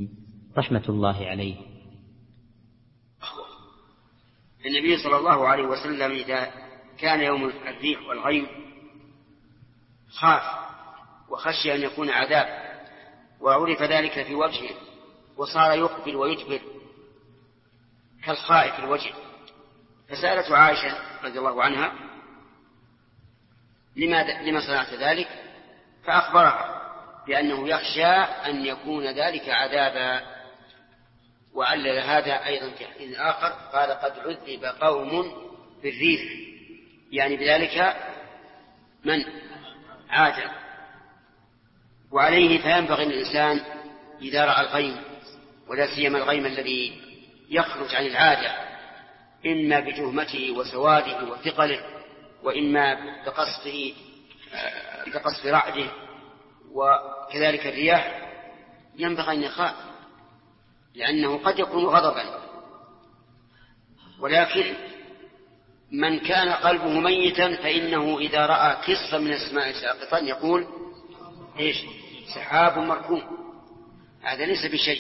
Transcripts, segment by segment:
رحمة الله عليه. النبي صلى الله عليه وسلم إذا كان يوم الريح والغيم خاف وخشي أن يكون عذاب، وعرف ذلك في وجهه، وصار يقبل ويدبر كالخائف الوجه. فسألته عائشة رضي الله عنها: لما صنعت ذلك؟ فأخبرها بأنه يخشى أن يكون ذلك عذابا. وعلل هذا أيضا في حديث آخر قال: قد عذب قوم بالريح، يعني بذلك من عاد. وعليه فينبغي الإنسان إذا رأى الغيم، ولا سيما الغيم الذي يخرج عن العادة، إما بجهمته وسواده وثقله، وإما بقصف رعده، وكذلك الرياح، ينبغي أن يخاف، لأنه قد يكون غضبا. ولكن من كان قلبه ميتا فإنه إذا رأى كسفا من السماء ساقطا يقول: إيش؟ سحاب مركوم. هذا ليس بشيء.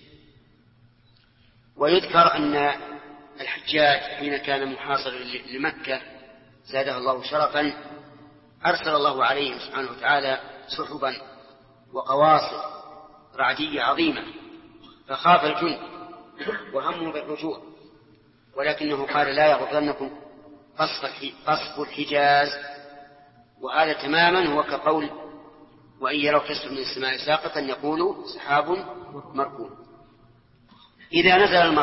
ويذكر أن الحجاج حين كان محاصر لمكة زادها الله شرفا أرسل الله عليهم سبحانه وتعالى سحبا وقواصر رعدية عظيمة، فخاف الجند وهمه بالرجوع، ولكنه قال: لا يغرنكم قصف الحجاز. وهذا تماما هو كقول: وإن يروا كسفا من السماء ساقطا يقولوا سحاب مركوم. إذا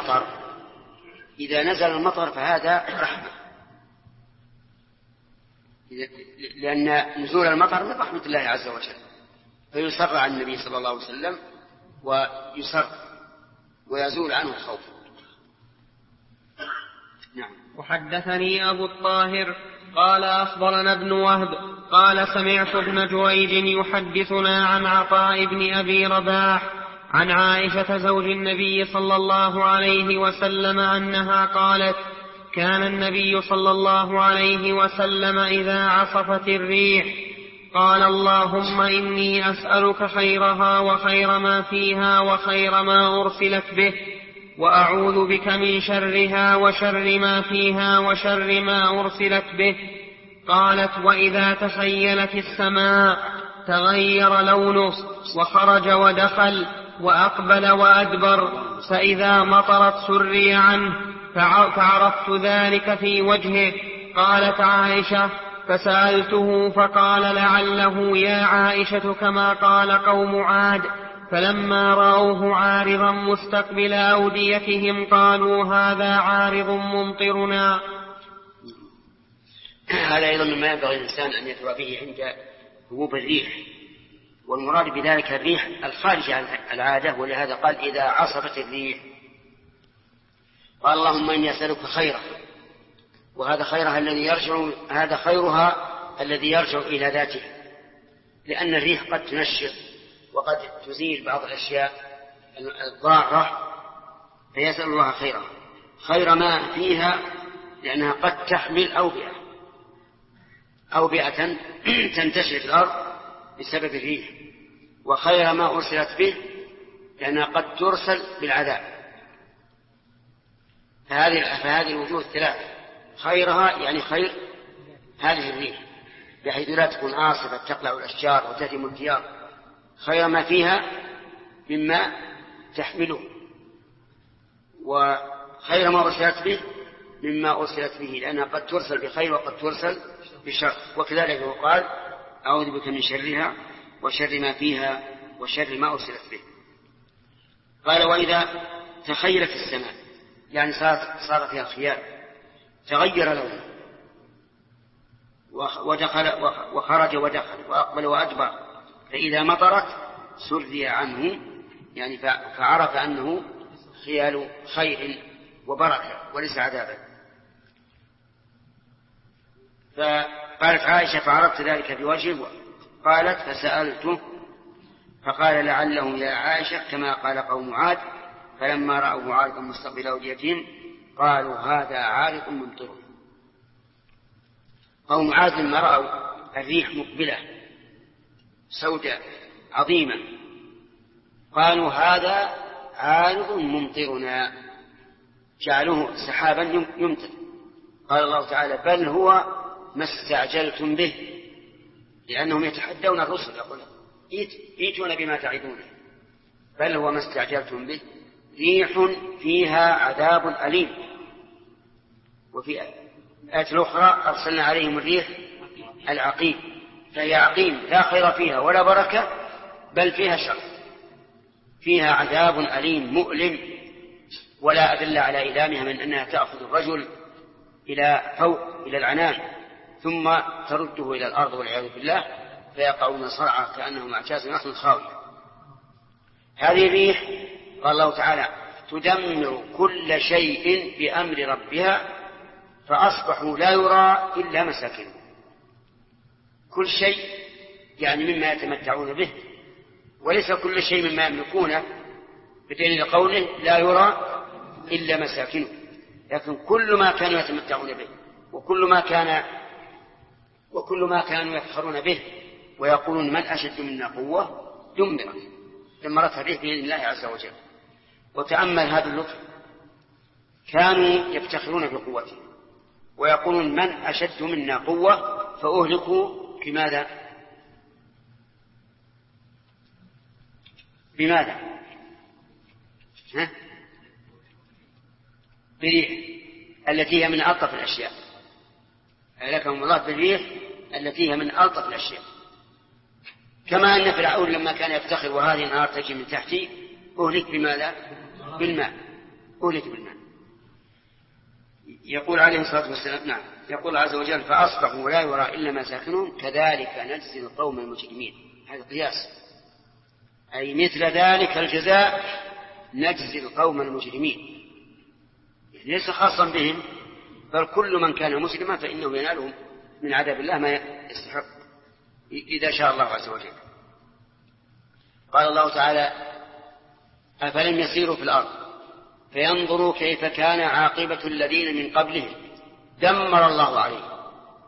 نزل المطر فهذا رحمة، لأن نزول المطر من رحمة الله عز وجل، فيسر عن النبي صلى الله عليه وسلم ويزول عنه الخوف. نعم. وحدثني أبو الطاهر قال أخبرنا ابن وهب قال سمعت ابن جريج يحدثنا عن عطاء بن أبي رباح عن عائشة زوج النبي صلى الله عليه وسلم أنها قالت: كان النبي صلى الله عليه وسلم إذا عصفت الريح قال: اللهم إني أسألك خيرها وخير ما فيها وخير ما أرسلت به، وأعوذ بك من شرها وشر ما فيها وشر ما أرسلت به. قالت: وإذا تخيلت السماء تغير لونه وخرج ودخل وأقبل وأدبر، فإذا مطرت سري عنه، فعرفت ذلك في وجهه. قالت عائشة: فسألته فقال: لعله يا عائشة كما قال قوم عاد، فلما رأوه عارضا مستقبل أوديتهم قالوا: هذا عارض ممطرنا. هذا أيضا مما ينبغي الإنسان أن يتوى به عند هبوب الريح، والمراد بذلك الريح الخارج عن العادة، ولهذا قال: إذا عصفت الريح. قال: اللهم إني أسألك خيره، وهذا خيرها الذي يرجع إلى ذاته، لأن الريح قد تنشر وقد تزيل بعض الأشياء الضارة، فيسأل الله خيرها، خير ما فيها، لأنها قد تحمل أوبئة تنتشر في الأرض بسبب الريح، وخير ما أرسلت به، لأنها قد ترسل بالعذاب. فهذه الوجوه الثلاث خيرها يعني خير هذه الريح، بحيث لا تكون عاصفة تقلع الأشجار وتهدم الديار، خير ما فيها مما تحمله، وخير ما أرسلت به مما أرسلت به، لأنها قد ترسل بخير وقد ترسل بشر. وكذلك هو قال: أعوذ بك من شرها وشر ما فيها وشر ما أرسلت به. قال: وإذا تخيلت السماء، يعني صار فيها خيال، تغير لونه وخرج ودخل وأقبل وأدبر، فإذا مطرت سري عنه، يعني فعرف أنه خيال خير وبركة وليس عذابا. فقالت عائشة: فعرفت ذلك بوجهه. قالت: فسألته فقال: لعله يا عائشة كما قال قوم عاد، فلما رأوه عارضا مستقبل أوديتهم قالوا: هذا عارض ممطر. قوم عاد لما رأوا الريح مقبلة سوداء عظيمة قالوا: هذا عارض ممطرنا، جعلوه سحابا يمطر. قال الله تعالى بل هو ما استعجلتم به، لأنهم يتحدون الرسل يقول ائتون بما تعدون، بل هو ما استعجلتم به ريح فيها عذاب أليم. وفي آية الأخرى أرسلنا عليهم الريح العقيم، فهي عقيم لا خير فيها ولا بركة، بل فيها شر، فيها عذاب أليم مؤلم، ولا أدل على إيلامها من أنها تأخذ الرجل إلى فوق إلى العنان ثم ترده إلى الأرض والعياذ بالله فيقعون صرعى كأنهم أعجاز نخل خاوية. هذه الريح قال الله تعالى تدمر كل شيء بأمر ربها فأصبحوا لا يرى إلا مساكنهم. كل شيء يعني مما يتمتعون به، وليس كل شيء مما يملكونه، بدليل قوله لا يرى إلا مساكنه، لكن كل ما كانوا يتمتعون به وكل ما كانوا يفخرون به ويقولون من أشد منا قوة دمرتها الريح بإذن الله عز وجل. وتأمل هذا اللطف، كانوا يفتخرون بقوته ويقولون من أشد منا قوة فأهلكوا بماذا؟ بريح التي هي من ألطف الأشياء، أهلكهم الله بالريح التي هي من ألطف الأشياء. كما أن فرعون لما كان يفتخر وهذه النار تجي من تحتي أهلك بماذا؟ بالماء، أهلك بالماء. يقول عليه الصلاة والسلام نعم، يقول عز وجل فأصبحوا لا يرى إلا مساكنهم كذلك نجزي القوم المجرمين. هذا قياس، أي مثل ذلك الجزاء نجزي القوم المجرمين، ليس خاصا بهم بل كل من كان مسلما فإنه يناله من عذاب الله ما يستحق إذا شاء الله عز وجل. قال الله تعالى أفلم يسيروا في الأرض فينظروا كيف كان عاقبة الذين من قبلهم دمر الله عليهم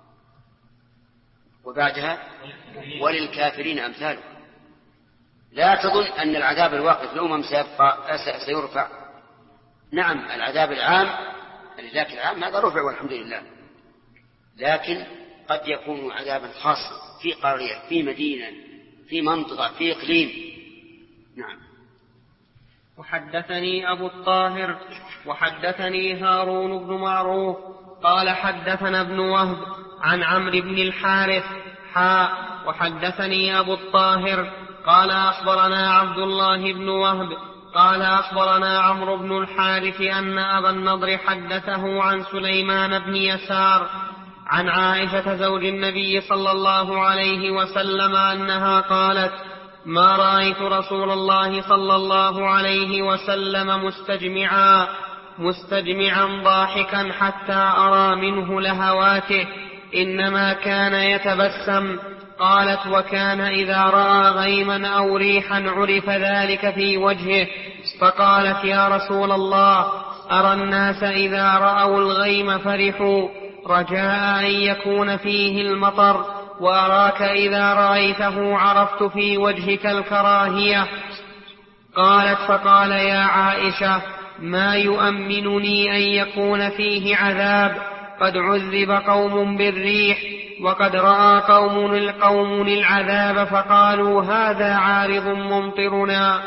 وبعدها وللكافرين أمثاله. لا تظن أن العذاب الواقع في الأمم سيرفع. نعم العذاب العام لذاك العام هذا رفع والحمد لله، لكن قد يكون عذابا خاصا في قرية في مدينة في منطقة في إقليم. نعم. وحدثني أبو الطاهر وحدثني هارون بن معروف قال حدثنا ابن وهب عن عمرو بن الحارث وحدثني أبو الطاهر قال أخبرنا عبد الله بن وهب قال أخبرنا عمرو بن الحارث أن أبا النضر حدثه عن سليمان بن يسار عن عائشة زوج النبي صلى الله عليه وسلم أنها قالت ما رأيت رسول الله صلى الله عليه وسلم مستجمعا ضاحكا حتى أرى منه لهواته، إنما كان يتبسم. قالت وكان إذا رأى غيما أو ريحا عرف ذلك في وجهه، فقالت يا رسول الله أرى الناس إذا رأوا الغيم فرحوا رجاء أن يكون فيه المطر، وأراك إذا رأيته عرفت في وجهك الكراهية. قالت فقال يا عائشة ما يؤمنني أن يكون فيه عذاب، قد عذب قوم بالريح وقد رأى قوم العذاب فقالوا هذا عارض ممطرنا.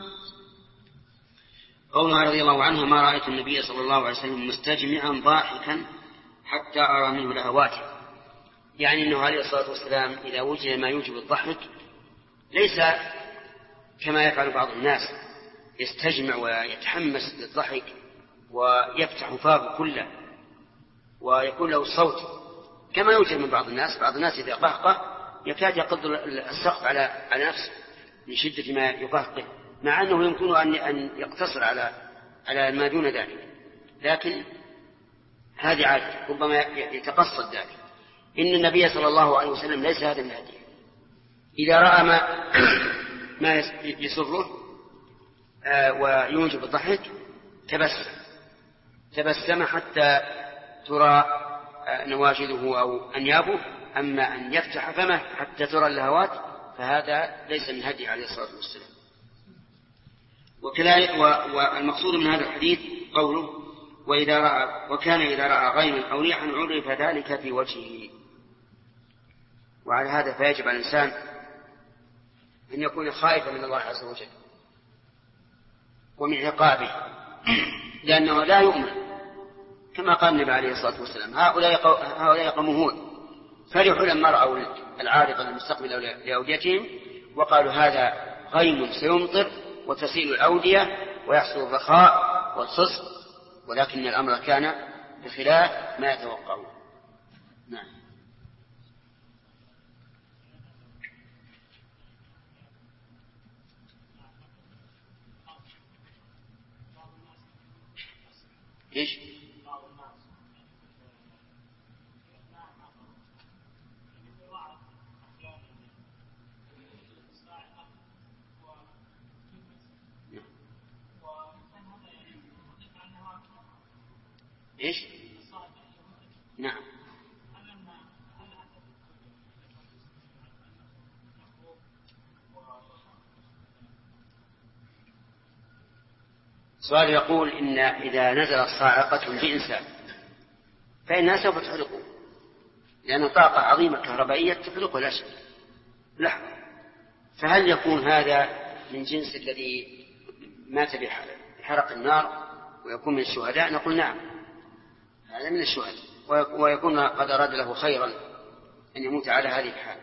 قولها رضي الله عنها ما رأيت النبي صلى الله عليه وسلم مستجمعا ضاحكا حتى أرى منه لهواته، يعني أنه عليه الصلاة والسلام إذا وجد ما يوجب الضحك ليس كما يفعل بعض الناس يستجمع ويتحمس للضحك ويفتح فاه كله ويكون له صوت كما يوجد من بعض الناس. بعض الناس إذا قهقه يكاد يقض السقف على نفسه من شدة ما يقهقه، مع أنه يمكن أن يقتصر على ما دون ذلك، لكن هذه عادة ربما يتقصد ذلك. إن النبي صلى الله عليه وسلم ليس هذا من هديه، إذا رأى ما يسره ويوجب الضحك تبسم حتى ترى نواجذه أو أنيابه، أما أن يفتح فمه حتى ترى اللهوات فهذا ليس من هدي عليه الصلاة والسلام. والمقصود من هذا الحديث قوله وكان إذا رأى غيما أو ريحا عرف ذلك في وجهه. وعلى هذا فيجب على الإنسان أن يكون خائفا من الله عز وجل ومن عقابه، لأنه لا يؤمن كما قال النبي عليه الصلاة والسلام هؤلاء قوم هود فرحوا لما رأوا العارض المستقبل لأوديتهم وقالوا هذا غيم سيمطر وتسيل الأودية ويحصل الرخاء والخصب، ولكن الأمر كان بخلاف ما يتوقعون. نعم. إيش؟ إيش؟ نعم. سؤال يقول إن إذا نزلت صاعقة بإنسان فإنها سوف تحرقه، لأن طاقة عظيمة كهربائية تحرقه لا شك. لا، فهل يكون هذا من جنس الذي مات بحرق النار ويكون من الشهداء؟ نقول نعم، هذا من الشهداء، ويكون قد أراد له خيرا أن يموت على هذه الحال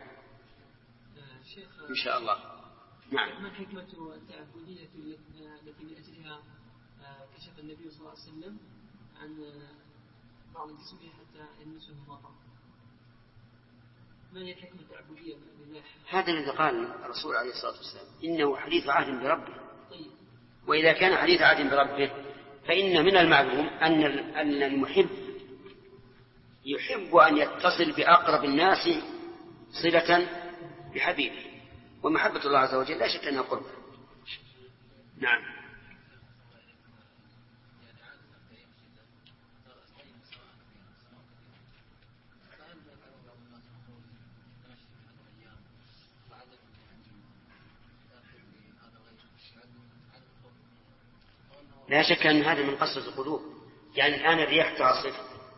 إن شاء الله. نعم. ما الحكمة التعبدية التي من أجلها كشف النبي صلى الله عليه وسلم عن بعض جسمه حتى يلمسه المطر؟ ما هي الحكمة التعبدية لله؟ هذا الذي قال الرسول عليه الصلاة والسلام إنه حديث عهد بربه. وإذا كان حديث عهد بربه فإن من المعلوم أن المحب يحب أن يتصل بأقرب الناس صلة بحبيبه، ومحبة الله عز وجل لا شك أنها قرب. نعم. لا شك أن هذا من قسوة القلوب. يعني الآن الرياح تعصف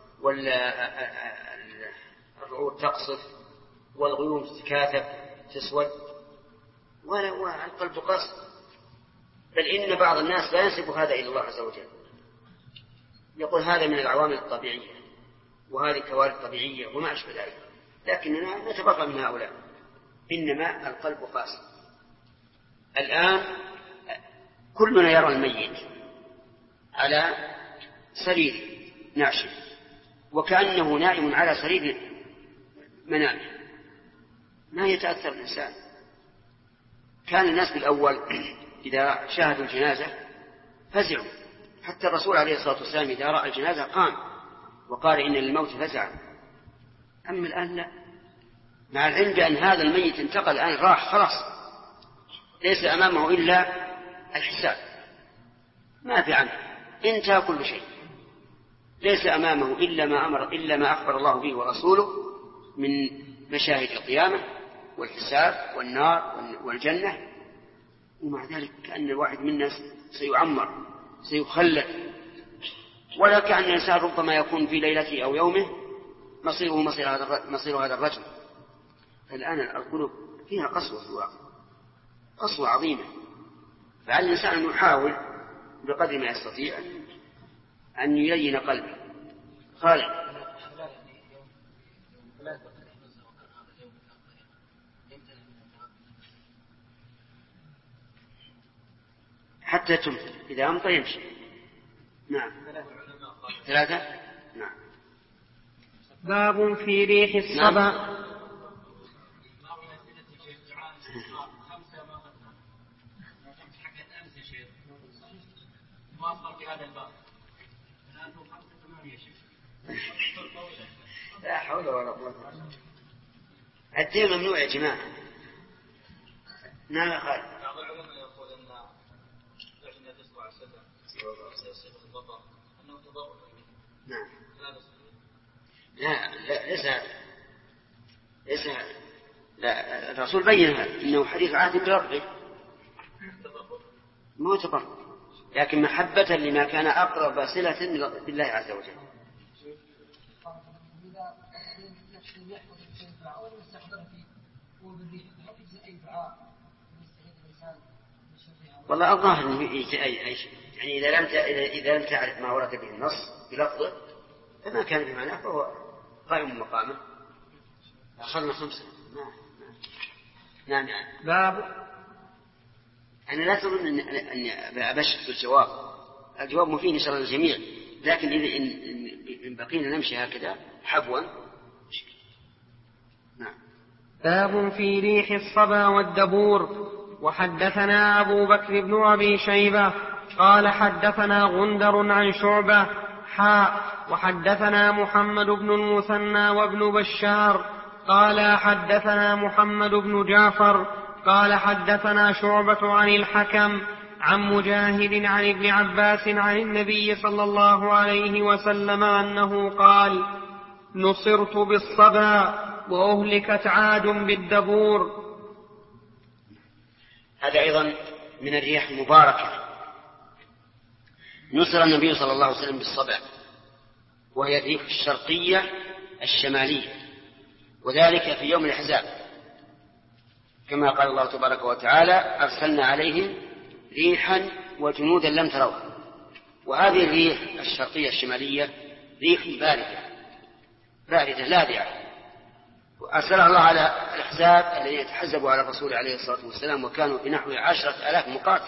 والرعود تقصف والغيوم تتكاثف تسود والقلب قسو، بل إن بعض الناس لا ينسب هذا إلى الله عز وجل، يقول هذا من العوامل الطبيعية وهذه كوارث طبيعية وما أشبه ذلك، لكننا نتبرأ من هؤلاء، إنما القلب قاسي. الآن كلنا يرى الميت على سرير ناشف وكأنه نائم على سرير منامه، ما يتأثر الإنسان. كان الناس بالأول إذا شاهدوا الجنازة فزعوا، حتى الرسول عليه الصلاة والسلام إذا رأى الجنازة قام وقال إن للموت فزعا. أما الآن لا، مع العلم بأن هذا الميت انتقل الآن راح خلاص، ليس أمامه إلا الحساب، ما في عنه، انتهى كل شيء، ليس أمامه إلا ما أخبر الله به ورسوله من مشاهد القيامة والحساب والنار والجنة. ومع ذلك كأن الواحد منا سيعمر سيخلد، ولا كأن الإنسان ربما يكون في ليلته أو يومه مصير هذا الرجل. فالآن القلوب فيها قسوة في الواقع، قسوة عظيمة، فعلى الإنسان أن يحاول بقدر ما يستطيع أن يلين قلبه. خالد حتى تمطر، إذا أمطر يمشي. نعم. 3. نعم. باب في ريح الصبا. لا حول ولا قوة. الدين ممنوع يا جماعة. نعم يا خالد. بعض العلماء يقول ان فعل النبي صلى الله عليه وسلم سيصيب البطر انه تضرر. نعم. لا ليس لا، الرسول بين انه حديث عهد بربه. ما تبرك، لكن محبة لما كان أقرب صلة بالله عز وجل. والله الظاهر أي شيء، يعني إذا لم تعرف ما ورد به النص بلفظه فما كان بمعناه فهو قائم مقامه. أخذنا 5. نعم. باب. أنا لا تظن أن أبشر بالجواب، الجواب مفيد إن شاء الله للجميع، لكن إن بقينا نمشي هكذا حبوا. نعم. باب في ريح الصبا والدبور. وحدثنا أبو بكر بن أبي شيبة قال حدثنا غندر عن شعبة وحدثنا محمد بن المثنى وابن بشار قال حدثنا محمد بن جعفر قال حدثنا شعبة عن الحكم عن مجاهد عن ابن عباس عن النبي صلى الله عليه وسلم أنه قال: نصرت بالصبا وأهلكت عاد بالدبور. هذا أيضا من الرياح المباركة. نصر النبي صلى الله عليه وسلم بالصبا، وهي الريح الشرقية الشمالية، وذلك في يوم الأحزاب، كما قال الله تبارك وتعالى: أرسلنا عليهم ريحا وجنودا لم تروها. وهذه الريح الشرقية الشمالية ريح باردة لاذعة، وأرسلها الله على الأحزاب الذين يتحزبوا على الرسول عليه الصلاة والسلام، وكانوا بنحو 10,000 مقاتل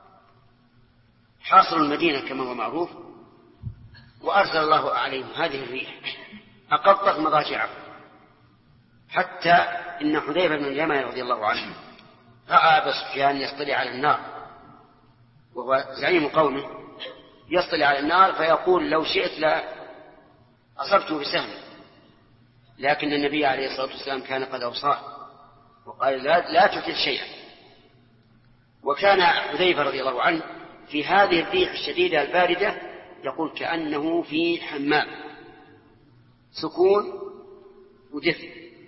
حاصروا المدينة كما هو معروف. وأرسل الله عليهم هذه الريح أقطت مضاجعهم، حتى إن حذيفة بن اليمان رضي الله عنه رأى أبا سفيان يصطلع على النار، وهو زعيم قومه، يصطلع على النار فيقول: لو شئت لا أصبته بسهم، لكن النبي عليه الصلاة والسلام كان قد أوصاه وقال: لا تقتل شيئا. وكان حذيفة رضي الله عنه في هذه الريح الشديدة الباردة يقول كأنه في حمام، سكون ودفء.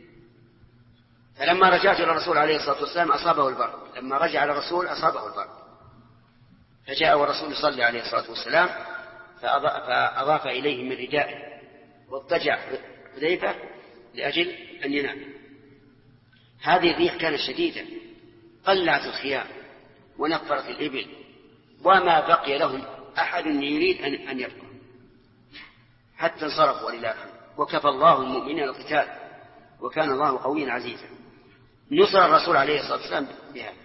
فلما رجعت إلى الرسول عليه الصلاة والسلام أصابه البرد، لما رجع إلى الرسول أصابه البرد، فجاء والرسول يصلي عليه الصلاة والسلام فأضاف إليه من ردائه، واضطجع حذيفة لأجل أن ينام. هذه الريح كانت شديدة، قلعت الخيام ونفرت الإبل، وما بقي لهم أحد يريد أن يبقى، حتى انصرفوا ولله الحمد. وكفى الله المؤمنين القتال، وكان الله قويا عزيزا. نصر الرسول عليه الصلاة والسلام بها.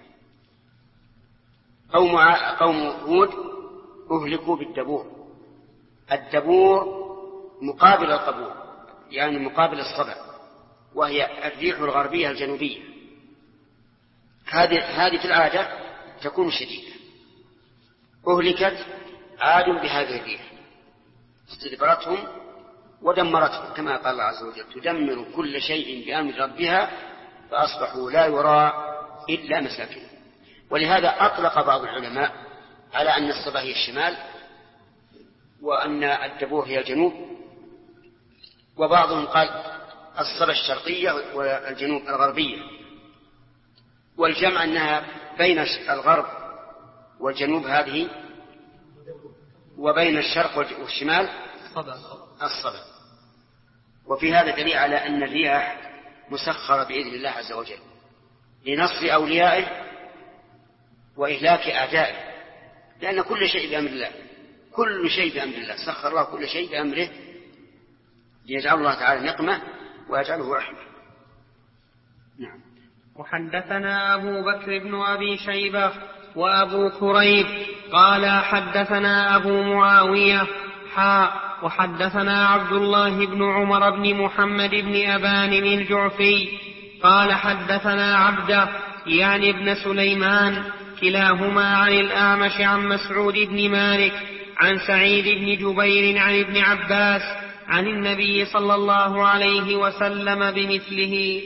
قوم هود أهلكوا بالدبور. الدبور مقابل القبور، يعني مقابل الصبا، وهي الريح الغربية الجنوبية. هذه في العادة تكون شديدة. أهلكت عاد بهذه الريح، استدبرتهم ودمرتهم، كما قال الله عز وجل: تدمر كل شيء بأمر ربها فأصبحوا لا يرى إلا مساكنهم. ولهذا أطلق بعض العلماء على أن الصبا هي الشمال، وأن الدبور هي الجنوب، وبعضهم قال الصبا الشرقية والجنوب الغربية، والجمع أنها بين الغرب والجنوب هذه، وبين الشرق والشمال الصبا. وفي هذا دليل على أن الرياح مسخرة بإذن الله عز وجل لنصر أوليائه وإهلاك أعدائه، لأن كل شيء بأمر الله، كل شيء بأمر الله، سخر الله كل شيء بأمره ليجعل الله تعالى نقمة ويجعله رحمة. نعم. وحدثنا أبو بكر بن أبي شيبة وأبو كريب قال حدثنا أبو معاوية وحدثنا عبد الله بن عمر بن محمد بن أبان الجعفي قال حدثنا عبده يعني ابن سليمان كلاهما عن الأعمش عن مسعود بن مالك عن سعيد بن جبير عن ابن عباس عن النبي صلى الله عليه وسلم بمثله.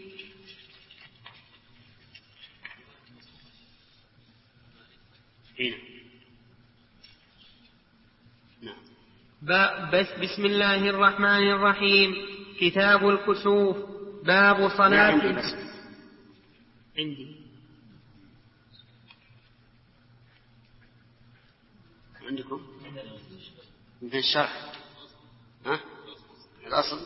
بسم الله الرحمن الرحيم. كتاب الكسوف. باب صلاة. عندي عندكم من الشرح الأصل.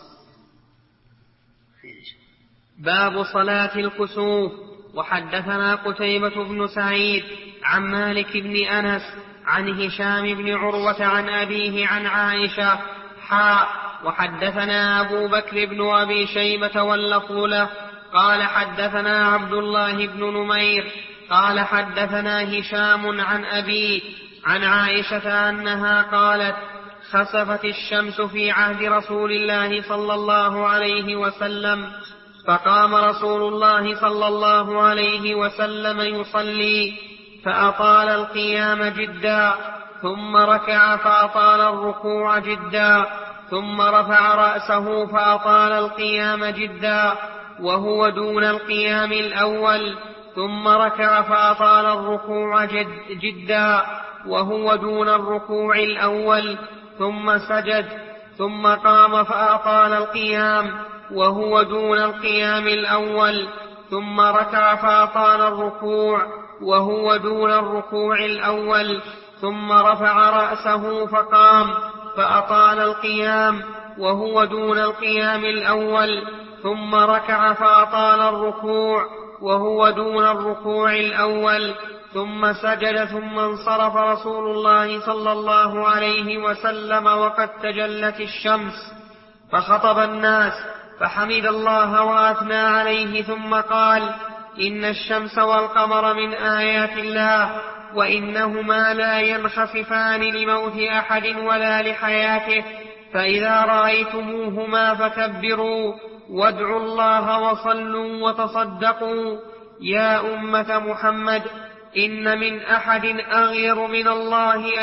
باب صلاة الكسوف. وحدثنا قتيبة بن سعيد عن مالك بن أنس عن هشام بن عروة عن أبيه عن عائشة وحدثنا أبو بكر بن أبي شيبة واللفظ له قال حدثنا عبد الله بن نمير قال حدثنا هشام عن أبيه عن عائشة أنها قالت خسفت الشمس في عهد رسول الله صلى الله عليه وسلم فقام رسول الله صلى الله عليه وسلم يصلي فأطال القيام جدا ثم ركع فأطال الركوع جدا ثم رفع رأسه فأطال القيام جدا وهو دون القيام الأول ثم ركع فأطال الركوع جدا وهو دون الركوع الأول ثم سجد ثم قام فأطال القيام وهو دون القيام الأول ثم ركع فأطال الركوع وهو دون الركوع الأول ثم رفع رأسه فقام فأطال القيام وهو دون القيام الأول ثم ركع فأطال الركوع وهو دون الركوع الأول ثم سجد ثم انصرف رسول الله صلى الله عليه وسلم وقد تجلت الشمس فخطب الناس فحمد الله وأثنى عليه ثم قال إن الشمس والقمر من آيات الله وإنهما لا ينخسفان لموت أحد ولا لحياته فإذا رأيتموهما فكبروا وادعوا الله وصلوا وتصدقوا يا أمة محمد إن من أحد أغير من الله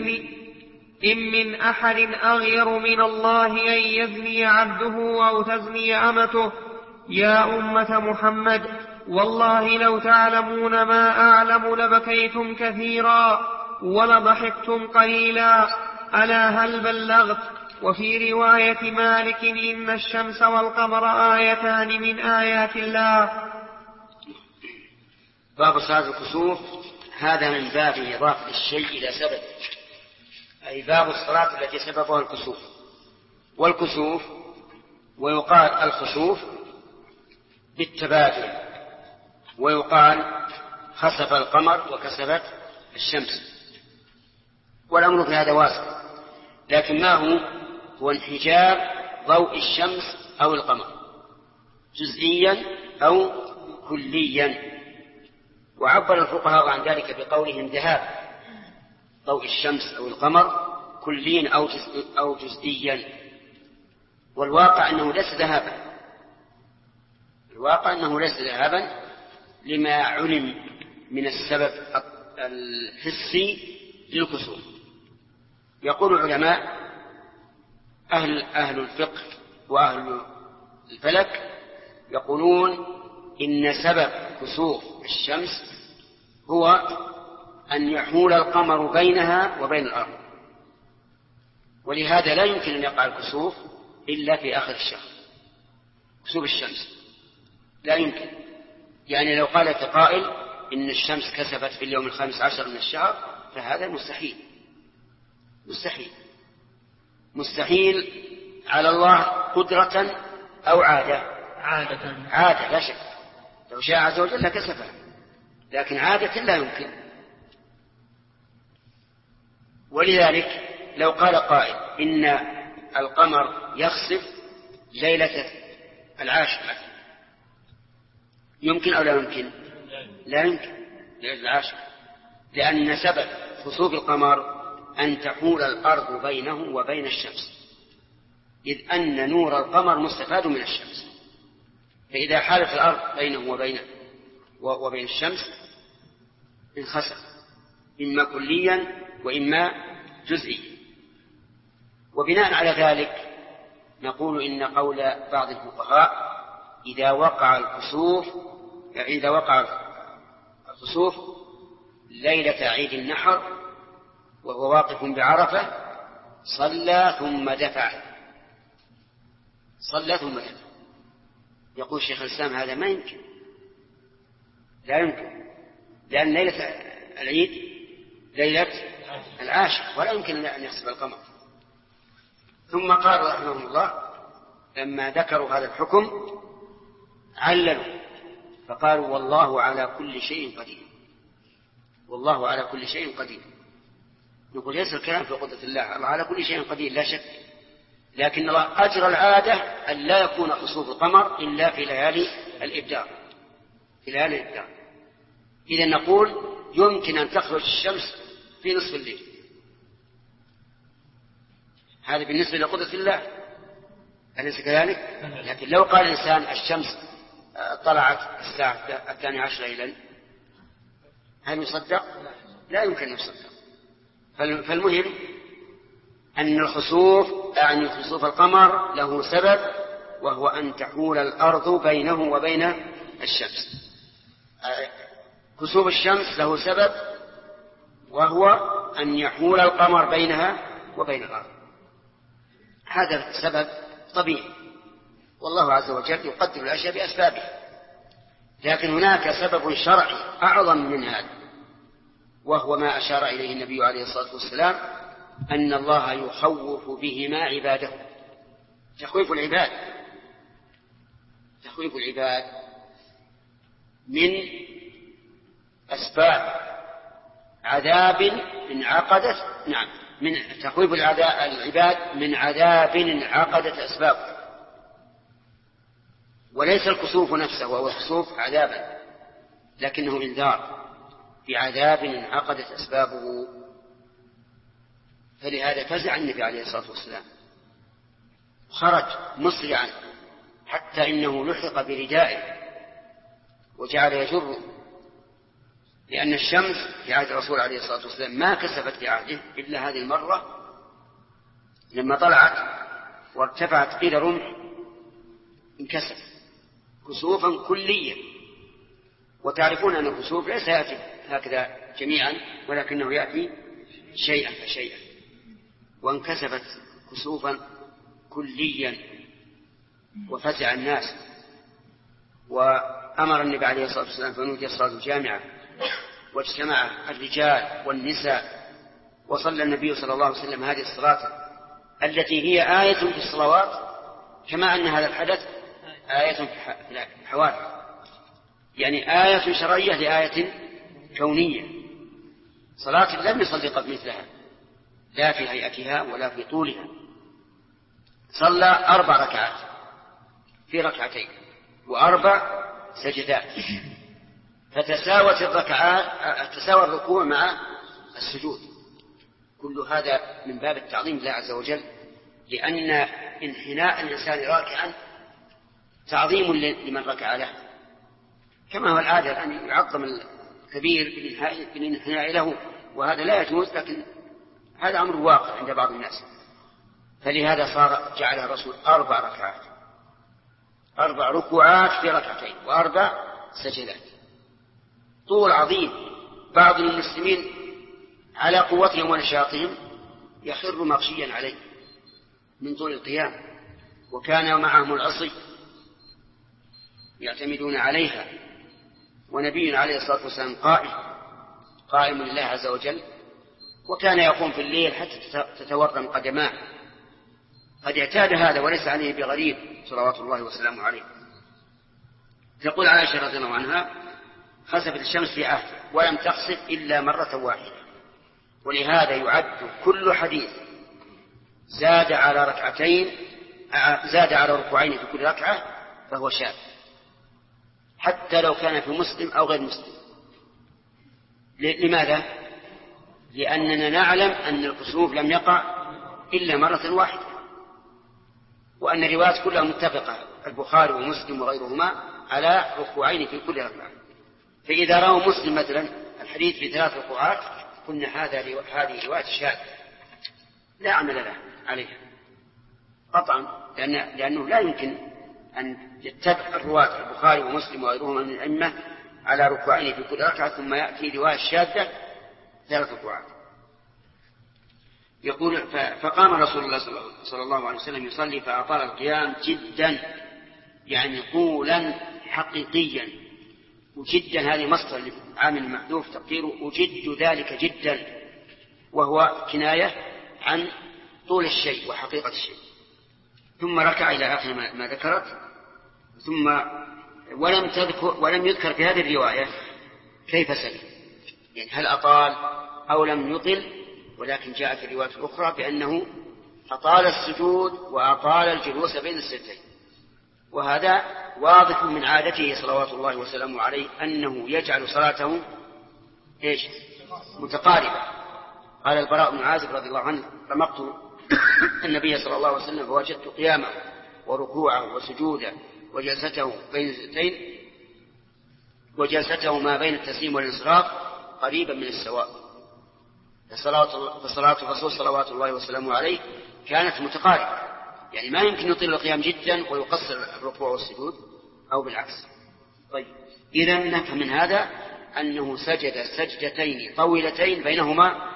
أن يزني عبده أو تزني أمته يا أمة محمد والله لو تعلمون ما أعلم لبكيتم كثيرا ولضحكتم قليلا ألا هل بلغت. وفي رواية مالك إن الشمس والقمر آيتان من آيات الله. باب صلاة الكسوف. هذا من باب إضافة الشيء إلى سبب، أي باب الصلاة التي سببها الكسوف. والكسوف ويقال الخسوف بالتبادل، ويقال خسف القمر وكسفت الشمس، والأمر في هذا واسع. لكن ما هو انحجاب ضوء الشمس أو القمر جزئيا أو كليا. وعبر الفقهاء عن ذلك بقولهم ذهاب ضوء الشمس أو القمر كليا أو جزئيا. والواقع أنه ليس ذهابا، الواقع أنه ليس ذهابا لما علم من السبب الحسي للكسوف. يقول العلماء أهل الفقه وأهل الفلك يقولون إن سبب كسوف الشمس هو أن يحول القمر بينها وبين الأرض، ولهذا لا يمكن أن يقع الكسوف إلا في آخر الشهر. كسوف الشمس لا يمكن، يعني لو قال قائل إن الشمس كسفت في اليوم 15 من الشهر فهذا مستحيل مستحيل على الله قدرة أو عادة لا شك. لو شاء عز وجل لكسفها، لكن عادة لا يمكن. ولذلك لو قال قائل إن القمر يخسف ليلة 10 يمكن أو لا يمكن؟ لا يمكن ليلة 10، لأن سبب خسوف القمر أن تحول الأرض بينه وبين الشمس، إذ أن نور القمر مستفاد من الشمس، فإذا حالت الأرض بينه وبين الشمس انخسف إما كليا وإما جزئيا. وبناء على ذلك نقول إن قول بعض الفقهاء إذا وقع الخسوف ليلة عيد النحر وهو واقف بعرفة صلى ثم دفع. يقول شيخ الإسلام هذا ما يمكن، لا يمكن، لأن ليلة العيد ليلة العاشر، ولا يمكن أن يحسب القمر. ثم قال رحمه الله لما ذكروا هذا الحكم عللوا فقالوا والله على كل شيء قدير. والله على كل شيء قدير. نقول ليس الكلام في قدرة الله، الله على كل شيء قدير لا شك، لكن الله أجرى العادة أن لا يكون خسوف القمر إلا في ليالي الإبدار. في ليالي الإبدار إذا نقول يمكن أن تخرج الشمس في نصف الليل، هذا بالنسبة لقدرة الله، أليس كذلك؟ لكن لو قال الإنسان الشمس طلعت الساعة 12 ليلا هل يصدق؟ لا يمكن أن يصدق. فالمهم أن الخسوف يعني خسوف القمر له سبب، وهو أن تحول الأرض بينه وبين الشمس. خسوف الشمس له سبب، وهو أن يحول القمر بينها وبين الأرض. هذا السبب طبيعي، والله عز وجل يقدر الأشياء بأسبابها. لكن هناك سبب شرعي أعظم من هذا، وهو ما أشار إليه النبي عليه الصلاة والسلام، أن الله يخوف بهما عباده. تخويف العباد من أسباب عذاب انعقدت، نعم، من تخويف العباد من عذاب انعقدت أسبابه، وليس الكسوف نفسه وهو الكسوف عذابا، لكنه انذار بعذاب انعقدت أسبابه. فلهذا فزع النبي عليه الصلاة والسلام، خرج مسرعا حتى إنه لحق بردائه وجعل يجره، لأن الشمس في عهد الرسول عليه الصلاة والسلام ما كسفت في عهده إلا هذه المرة لما طلعت وارتفعت قيل رمح انكسف كسوفا كليا. وتعرفون أن الكسوف ليس يأتي هكذا جميعا، ولكنه يأتي شيئا فشيئا، وانكسفت كسوفا كليا وفزع الناس. وأمر النبي عليه الصلاة والسلام فنودي الصلاة الجامعة، واجتمع الرجال والنساء، وصلى النبي صلى الله عليه وسلم هذه الصلاة التي هي آية في الصلوات، كما أن هذا الحدث آية في الحوادث، يعني آية شرعية لآية كونية. صلاة لم يصلي قبل مثلها، لا في هيئتها ولا في طولها. صلى 4 ركعات في ركعتين و4 سجدات، فتساوت الركعات، تساوى الركوع مع السجود. كل هذا من باب التعظيم لله عز وجل، لأن انحناء الإنسان راكعا تعظيم لمن ركع له، كما هو العادة أن يعظم الكبير بالانحناء له، وهذا لا يجوز، لكن هذا أمر واقع عند بعض الناس. فلهذا صار جعل الرسول 4 ركعات، 4 ركوعات في ركعتين و4 سجدات، طول عظيم. بعض المسلمين على قوتهم ونشاطهم يخر مغشيا عليه من طول القيام، وكان معهم العصي يعتمدون عليها، ونبينا عليه الصلاة والسلام قائم لله عز وجل، وكان يقوم في الليل حتى تتورم قدماه. قد اعتاد هذا وليس عليه بغريب صلوات الله وسلامه عليه. تقول عائشة رضي الله عنها: خسفت الشمس في عهده ولم تخسف إلا مرة واحدة. ولهذا يعد كل حديث زاد على ركوعين في كل ركعة فهو شاذ، حتى لو كان في مسلم أو غير مسلم. لماذا؟ لأننا نعلم أن الكسوف لم يقع إلا مرة واحدة، وأن الروايات كلها متفقة، البخاري ومسلم وغيرهما على ركوعين في كل ركعة. فإذا رأوا مسلم مثلا الحديث في 3 ركوعات قلنا هذه رواية شاذة لا عمل له عليها قطعا، لأنه لا يمكن أن يتبع الرواة البخاري ومسلم وغيرهما من الأئمة على ركوعين في كل ركعة ثم يأتي رواية شاذة 3 ركوعات. يقول: فقام رسول الله صلى الله عليه وسلم يصلي فأطال القيام جدا، يعني طولا حقيقيا. وجدا هذه مصدر عامل محذوف تقديره أجد ذلك جدا، وهو كناية عن طول الشيء وحقيقة الشيء. ثم ركع إلى آخر ما ذكرت. ثم ولم يذكر في هذه الرواية كيف سجد، يعني هل أطال أو لم يطل، ولكن جاء في الرواية الأخرى بأنه أطال السجود وأطال الجلوس بين السجدين. وهذا واضح من عادته صلوات الله وسلامه عليه أنه يجعل صلاته متقاربة. قال البراء بن عازب رضي الله عنه: رمقت النبي صلى الله عليه وسلم فوجدت قيامه وركوعه وسجوده وجلسته بين السجدتين وجلسته ما بين التسليم والانصراف قريبا من السواء. فصلاة الرسول صلوات الله وسلامه عليه كانت متقاربة، يعني ما يمكن يطيل القيام جدا ويقصر الركوع والسجود أو بالعكس. طيب، إذن نفهم من هذا أنه سجد سجدتين طويلتين بينهما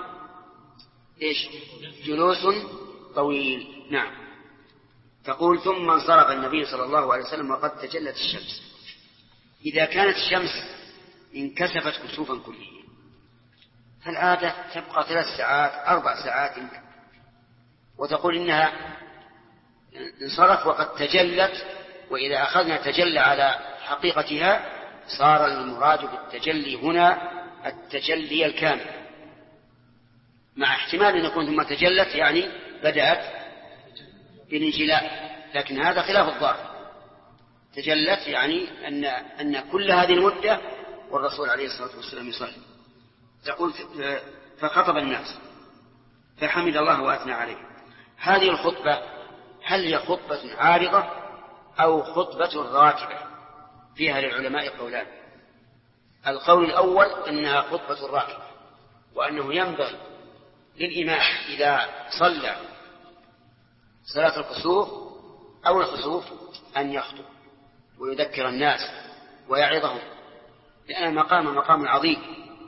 جلوس طويل. نعم. تقول: ثم انصرف النبي صلى الله عليه وسلم وقد تجلت الشمس. إذا كانت الشمس انكسفت كسوفا كليا، فالعادة تبقى 3 ساعات 4 ساعات يمكن، وتقول إنها انصرف وقد تجلت. وإذا أخذنا تجلى على حقيقتها صار المراد بالتجلي هنا التجلي الكامل، مع احتمال أن يكون ثم تجلت يعني بدأت بالانجلاء، لكن هذا خلاف الظاهر. تجلت يعني أن كل هذه المدة والرسول عليه الصلاة والسلام يصلي. تقول: فخطب الناس فحمد الله وأثنى عليه. هذه الخطبة هل هي خطبة عارضة أو خطبة راكبة؟ فيها للعلماء قولان. القول الأول أنها خطبة راكبة، وأنه ينبغي للإمام إذا صلى صلاة الكسوف أو الخسوف أن يخطب ويذكر الناس ويعظهم، لأن مقام عظيم.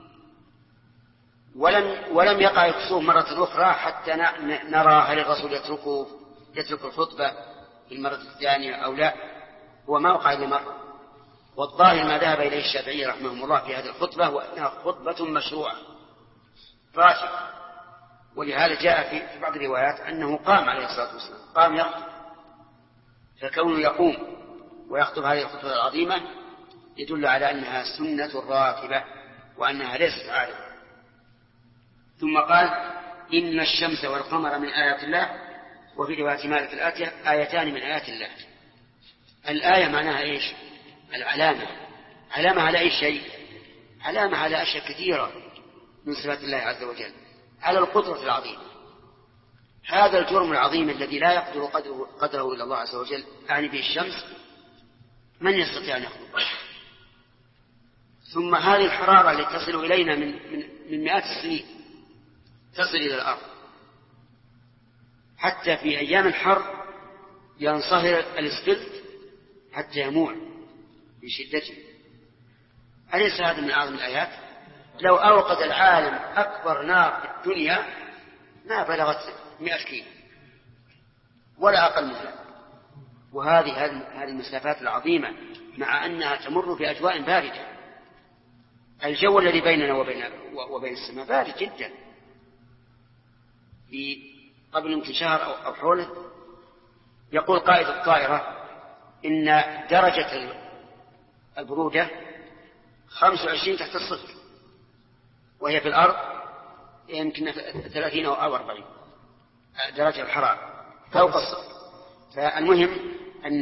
ولم يقع الكسوف مرة أخرى حتى نرى هل الرسول يترك الخطبة في المرة الثانية أو لا. هو ما وقع إلا مرة، والظاهر ما ذهب إليه الشافعي رحمه الله في هذه الخطبة وأنها خطبة مشروعة راشدة. ولهذا جاء في بعض الروايات أنه قام عليه الصلاة والسلام، قام يخطب. فكونه يقوم ويخطب هذه الخطبة العظيمة يدل على أنها سنة راكبة وأنها ليست عارضة. ثم قال: إن الشمس والقمر من آيات الله. وفي رواية مالك الآتية: آيتان من آيات الله. الآية معناها إيش؟ العلامة. علامة على أي شيء؟ علامة على أشياء كثيرة من صفات الله عز وجل، على القدرة العظيمة. هذا الجرم العظيم الذي لا يقدر قدره إلا الله عز وجل، أعني به الشمس، من يستطيع أن يخلقه؟ ثم هذه الحرارة التي تصل إلينا من مئات السنين تصل إلى الأرض، حتى في أيام الحر ينصهر الاسفلت حتى يموع من شدته. أليس هذا من أعظم الآيات؟ لو أوقد العالم أكبر نار في الدنيا ما بلغت 100 كيلو ولا أقل من ذلك. وهذه المسافات العظيمة مع أنها تمر في أجواء باردة. الجو الذي بيننا وبين السماء بارد جدا. قبل يمكن شهر أو حوله يقول قائد الطائرة إن درجة البرودة 25 تحت الصفر، وهي في الأرض يمكن 30 أو 40 درجة الحرارة فوق الصفر. فالمهم أن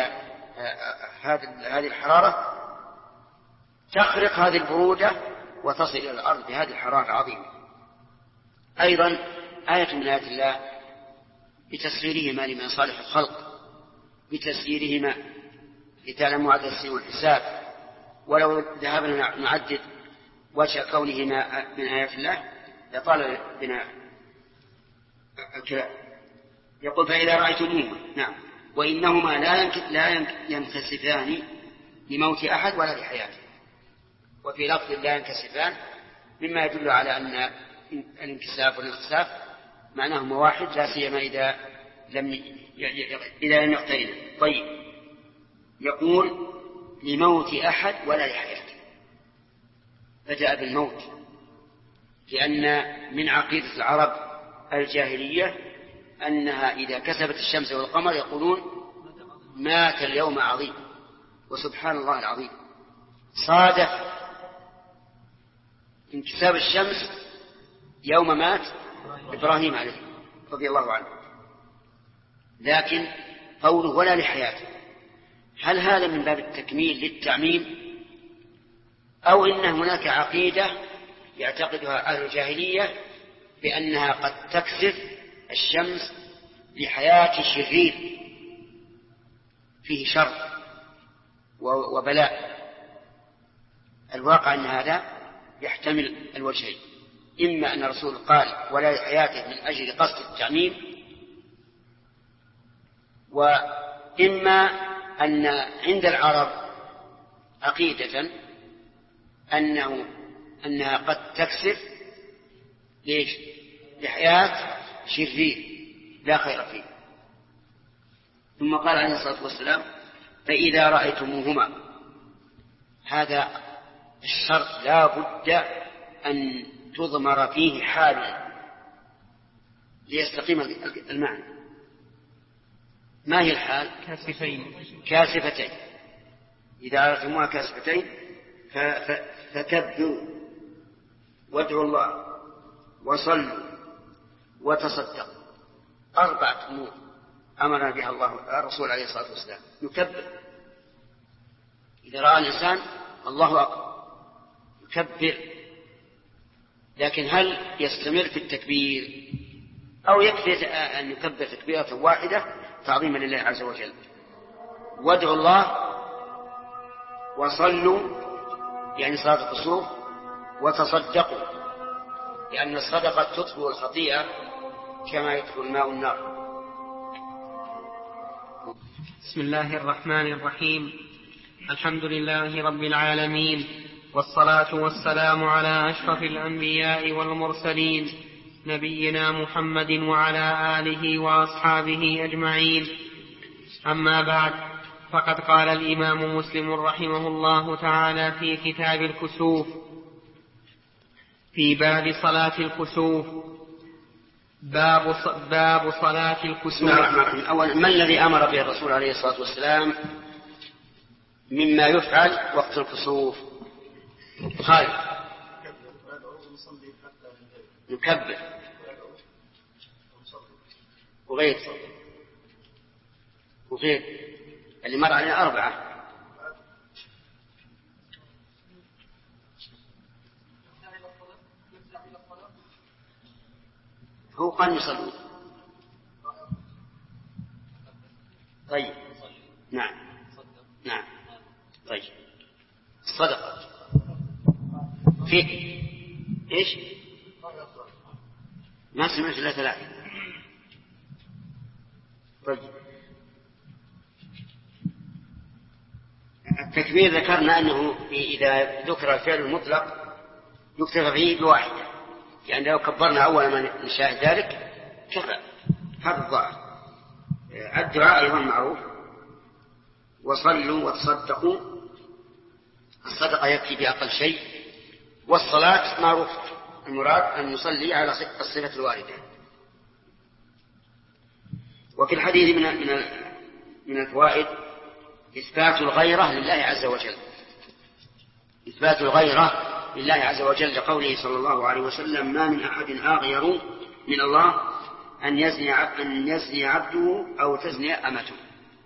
هذه الحرارة تخرق هذه البرودة وتصل إلى الأرض بهذه الحرارة العظيمة. أيضا آية من آيات الله بتسخيرهما لمن صالح الخلق، بتسخيرهما لتعلموا عدد السنين والحساب. ولو ذهبنا نعدد وجه كونهما من آيات الله لطال بنا الكلام. يقول: فإذا رأيتموهما. نعم. وإنهما لا ينكسفان لموت أحد ولا لحياته. وفي لفظ لا ينكسفان مما يدل على أن الانكساف والانخساف معناهما واحد، لا سيما إذا لم يقترنا. طيب، يقول: لموت أحد ولا لحياته. بدأ بالموت لأن من عقيدة العرب الجاهلية أنها إذا كسبت الشمس والقمر يقولون مات اليوم عظيم، وسبحان الله العظيم صادف انكساب الشمس يوم مات إبراهيم عليه رضي الله عنه. لكن قوله ولا لحياته، هل هذا من باب التكميل للتعميم، أو إن هناك عقيدة يعتقدها أهل الجاهلية بأنها قد تكسف الشمس لحياة شرير فيه شر وبلاء؟ الواقع أن هذا يحتمل الوجهين، إما أن الرسول قال ولا لحياته من أجل قصد التعميم، وإما أن عند العرب عقيدة أنها قد تكسف ليش؟ لحياة شرير لا خير فيه. ثم قال عليه الصلاة والسلام فإذا رأيتموهما، هذا الشرط لا بد أن تضمر فيه حال ليستقيم المعنى. ما هي الحال؟ كاسفتين. إذا رأيتموها كاسفتين فكبروا وادعوا الله وصلوا وتصدقوا. 4 أمور أمرنا بها الرسول عليه الصلاة والسلام. نكبر إذا رأى الإنسان الله أكبر يكبر، لكن هل يستمر في التكبير أو يكفي أن يكبر تكبيرة واحدة تعظيما لله عز وجل؟ وادعوا الله وصلوا يعني صلاة الكسوف، وتصدقوا لأن الصدقة تطفئ الخطيئة كما يطفئ الماء النار. بسم الله الرحمن الرحيم. الحمد لله رب العالمين، والصلاة والسلام على أشرف الأنبياء والمرسلين نبينا محمد وعلى آله وأصحابه أجمعين. أما بعد، فقد قال الإمام مسلم رحمه الله تعالى في كتاب الكسوف في باب صلاة الكسوف: باب صلاة الكسوف. أولا، ما الذي أمر به الرسول عليه الصلاة والسلام مما يفعل وقت الكسوف؟ خالد نكبر وغير اللي مر علينا 4. هو قال يصلون. طيب نعم طيب. الصدقة فيه ايش؟ ما سمعت إلا 3. طيب التكبير ذكرنا أنه إذا ذكر الفعل المطلق يكتفى فيه بواحدة، يعني لو كبرنا أول ما نشاهد ذلك كفى. هذا الظاهر. الدعاء أيضا معروف: وصلوا وتصدقوا. الصدقة يكفي بأقل شيء، والصلاة معروف المراد أن نصلي على الصفة الواردة. وفي الحديث من الفوائد إثبات الغيرة لله عز وجل، إثبات الغيرة لله عز وجل لقوله صلى الله عليه وسلم: ما من أحد أغير من الله أن يزني عبده أو تزني أمته.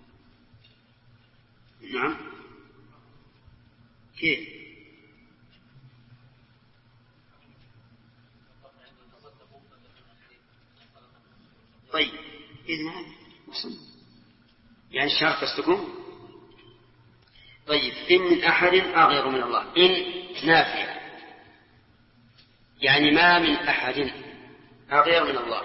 نعم. كيف؟ طيب إذن يعني الشرط تستكون. طيب إن من أحد أغير من الله، إن نافية يعني ما من أحد أغير من الله،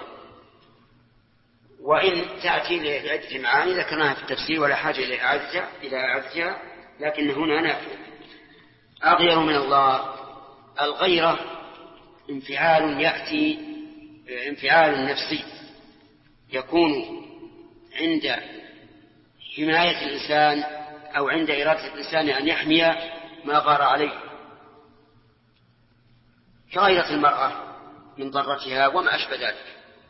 وإن تأتي لعدة معاني ذكرناها في التفسير ولا حاجة إلى إعادتها، لكن هنا نافية. أغير من الله، الغيرة انفعال يأتي، انفعال نفسي يكون عند حماية الإنسان أو عند إرادة الإنسان أن يحمي ما غار عليه، كغيرة المرأة من ضرتها وما أشبه ذلك.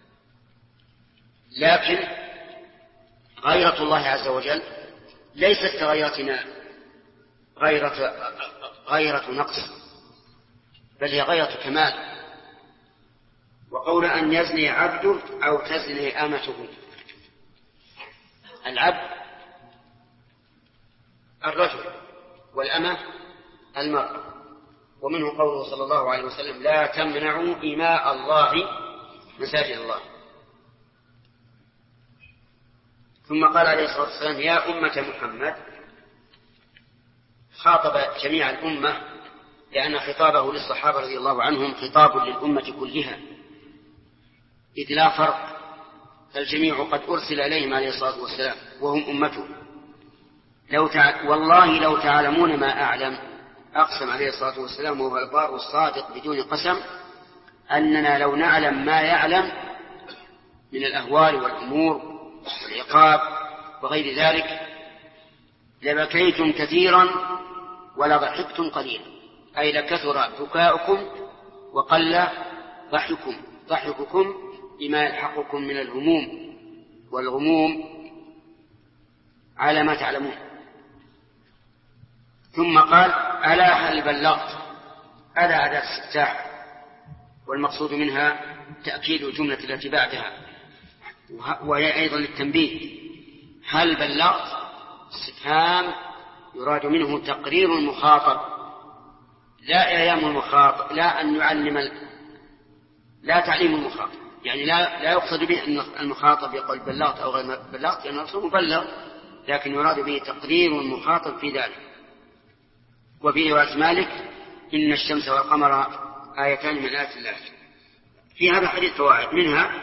لكن غيرة الله عز وجل ليست كغيرتنا غيرة نقص، بل هي غيرة كمال. وقول أن يزني عبده أو تزني أمته، العبد الرجل والأمة المرأة. ومنه قوله صلى الله عليه وسلم لا تمنعوا إماء الله مساجد الله. ثم قال عليه الصلاة والسلام يا أمة محمد، خاطب جميع الأمة لأن خطابه للصحابة رضي الله عنهم خطاب للأمة كلها، إذ لا فرق، فالجميع قد أرسل إليهم عليه الصلاة والسلام وهم أمته. والله لو تعلمون ما أعلم، أقسم عليه الصلاة والسلام وهو البار الصادق بدون قسم، أننا لو نعلم ما يعلم من الأهوال والأمور والعقاب وغير ذلك لبكيتم كثيرا ولضحكتم قليلا، أي لكثر بكاؤكم وقل ضحككم بما يلحقكم من الهموم والغموم على ما تعلمون. ثم قال ألا هل بلغت؟ ألا أداة استفتاح، والمقصود منها تأكيد الجملة التي بعدها، وهي أيضا للتنبيه. هل بلغت استفهام يراد منه تقرير المخاطب، لا إعلام المخاطب، لا أن يعلم، لا تعليم المخاطب، يعني لا يقصد به أن المخاطب يقول بلغت أو غير بلغت، لأنه أصله مبلغ، لكن يراد به تقرير المخاطب في ذلك. وفي رواية مالك إن الشمس والقمر آيتان من آيات الله. في هذا الحديث فوائد، منها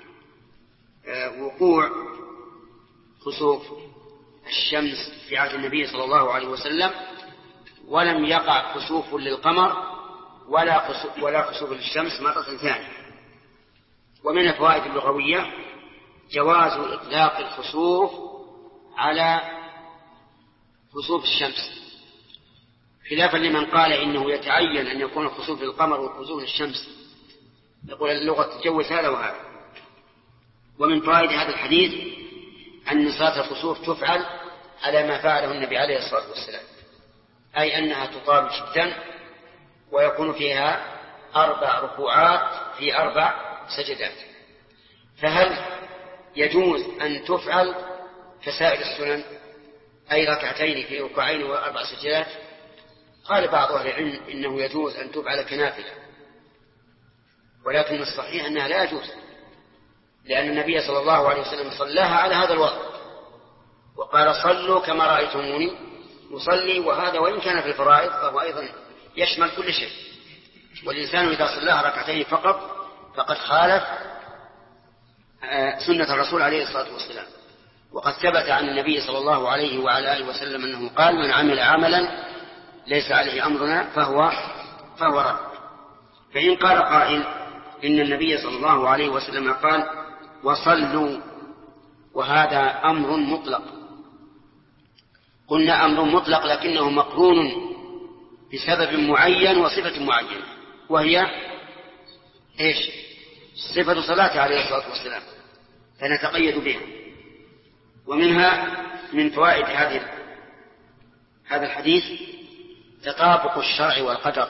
وقوع خسوف الشمس في عهد النبي صلى الله عليه وسلم، ولم يقع خسوف للقمر ولا خسوف للشمس مرة ثانية. ومن الفوائد اللغوية جواز إطلاق الخسوف على خسوف الشمس، خلافا لمن قال إنه يتعين أن يكون الخسوف للقمر والخسوف للشمس، يقول اللغة تجوز هذا وهذا. ومن فوائد هذا الحديث أن صلاة الخسوف تفعل على ما فعله النبي عليه الصلاة والسلام، أي أنها تطال جدا ويكون فيها 4 ركوعات في 4 سجدات. فهل يجوز أن تفعل كسائر السنن، أي ركعتين في ركوعين و4 سجدات؟ قال بعض أهل العلم إنه يجوز أن تفعل كنافلة، ولكن الصحيح أنها لا يجوز، لأن النبي صلى الله عليه وسلم صلاها على هذا الوضع وقال صلوا كما رأيتموني يصلي، وهذا وإن كان في الفرائض فهو أيضا يشمل كل شيء. والإنسان إذا صلاها ركعتين فقط فقد خالف سنة الرسول عليه الصلاة والسلام. وقد ثبت عن النبي صلى الله عليه وعلى آله وسلم أنه قال من عمل عملا ليس عليه أمرنا فهو رد. فإن قال قائل إن النبي صلى الله عليه وسلم قال وصلوا وهذا أمر مطلق، قلنا أمر مطلق لكنه مقرون بسبب معين وصفة معينة، وهي إيش؟ صفة صلاة عليه الصلاة والسلام، فنتقيد بها. ومنها من فوائد هذا الحديث تطابق الشرع والقدر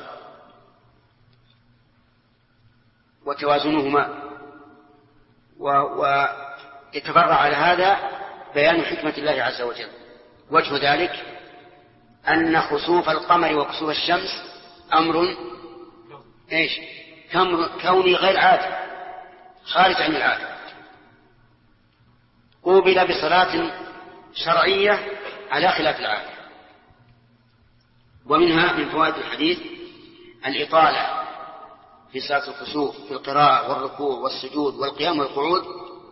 وتوازنهما، ويتفرع على هذا بيان حكمة الله عز وجل. وجه ذلك أن خسوف القمر وكسوف الشمس أمر إيش؟ كوني غير عادي، خارج عن العادة، قوبل بصلاة شرعية على خلاف العادة. ومنها من فوائد الحديث الإطالة في صلاة الخسوف في القراءة والركوع والسجود والقيام والقعود.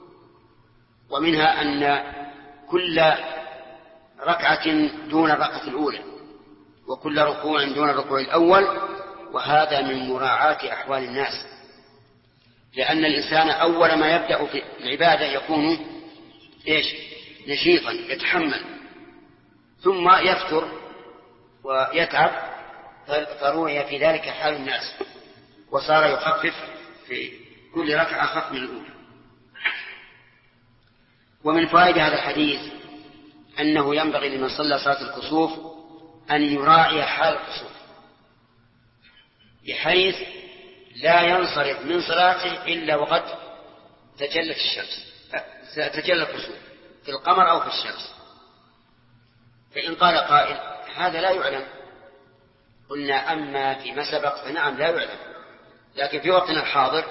ومنها أن كل ركعة دون الركعة الأولى وكل ركوع دون الركوع الأول، وهذا من مراعاة أحوال الناس، لأن الإنسان أول ما يبدأ في العبادة يكون نشيطا يتحمل، ثم يفتر ويتعب، فروي في ذلك حال الناس وصار يخفف في كل ركعة أخف من الأولى. ومن فوائد هذا الحديث أنه ينبغي لمن صلى صلاة الكسوف أن يراعي حال الكسوف، بحيث لا ينصرف من صلاته إلا وقد تجلت الشمس، تجلى الكسوف في القمر أو في الشمس. فإن قال قائل هذا لا يعلم، قلنا أما فيما سبق فنعم لا يعلم، لكن في وقتنا الحاضر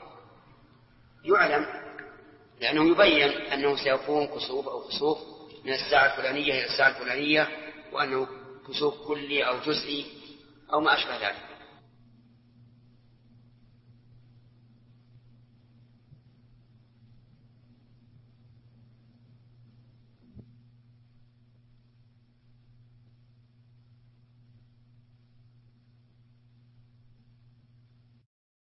يعلم، لأنه يبين أنه سيكون كسوف أو كسوف من الساعة الفلانية إلى الساعة الفلانية، وأنه كسوف كلي أو جزئي أو ما أشبه ذلك.